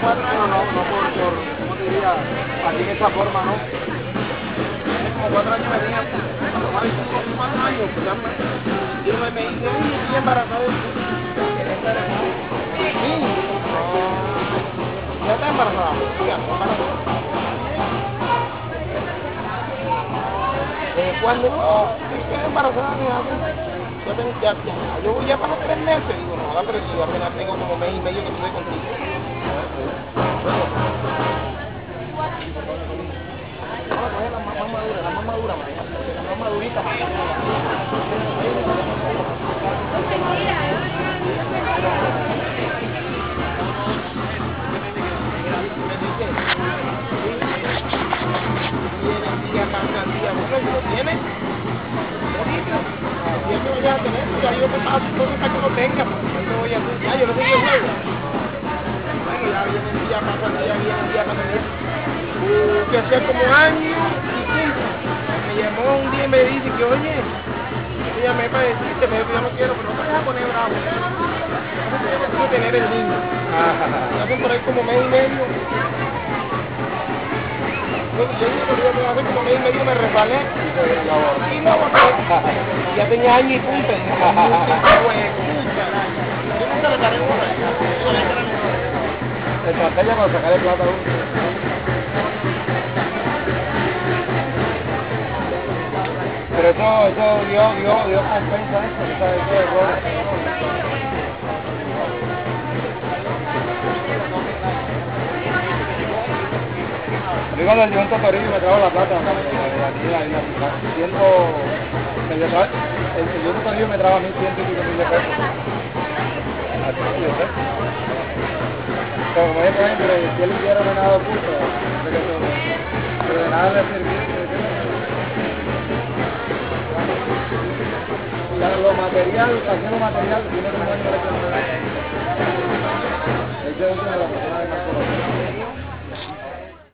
4 años, no ¿cómo te diría? Así de esa forma, ¿no? Hace como 4 años me tenía, cuando más de 4 años, pues ya yo me hice, estoy embarazada. Sí, ya está embarazada, ya está embarazada. Cuando quedé embarazada, me hace, yo voy ya para 3 meses, digo, no, pero si yo apenas tengo como mes y medio que estoy contigo. Vamos a coger la más madura, María, la más madurita, María. Día pasan día, bueno, si lo tienes, si es que vayas a tener, ya yo te paso todo hasta que lo tenga, porque yo te voy a hacer, ya yo no sé qué juego. Bueno, ya viene el día, pasa el día, viene el día, pasa el día. Que hacía como año y 15. Me llamó un día y me dice que, oye, yo te llamé para decirte, me dijo que yo no quiero, pero no te vayas a poner bravo. Yo no quiero tener el niño. Y hacen por ahí como mes y medio. Yo hace como mes y medio me resbalé y no aborté. Ya tenía año y punto. Yo nunca le paré bola. Estrategia para sacar el plata a uno. Pero eso dio compensa ese error. Yo cuando el Dion Totorino me trajo la plata, aquí la el Dion Totorino me trajo 1.100 y pico mil de pesos. Pero como es por ejemplo, si él hubiera ganado puntos, pero de nada le sirvió. Lo material, haciendo material, tiene como año de que no le da. Esa es una de las personas de más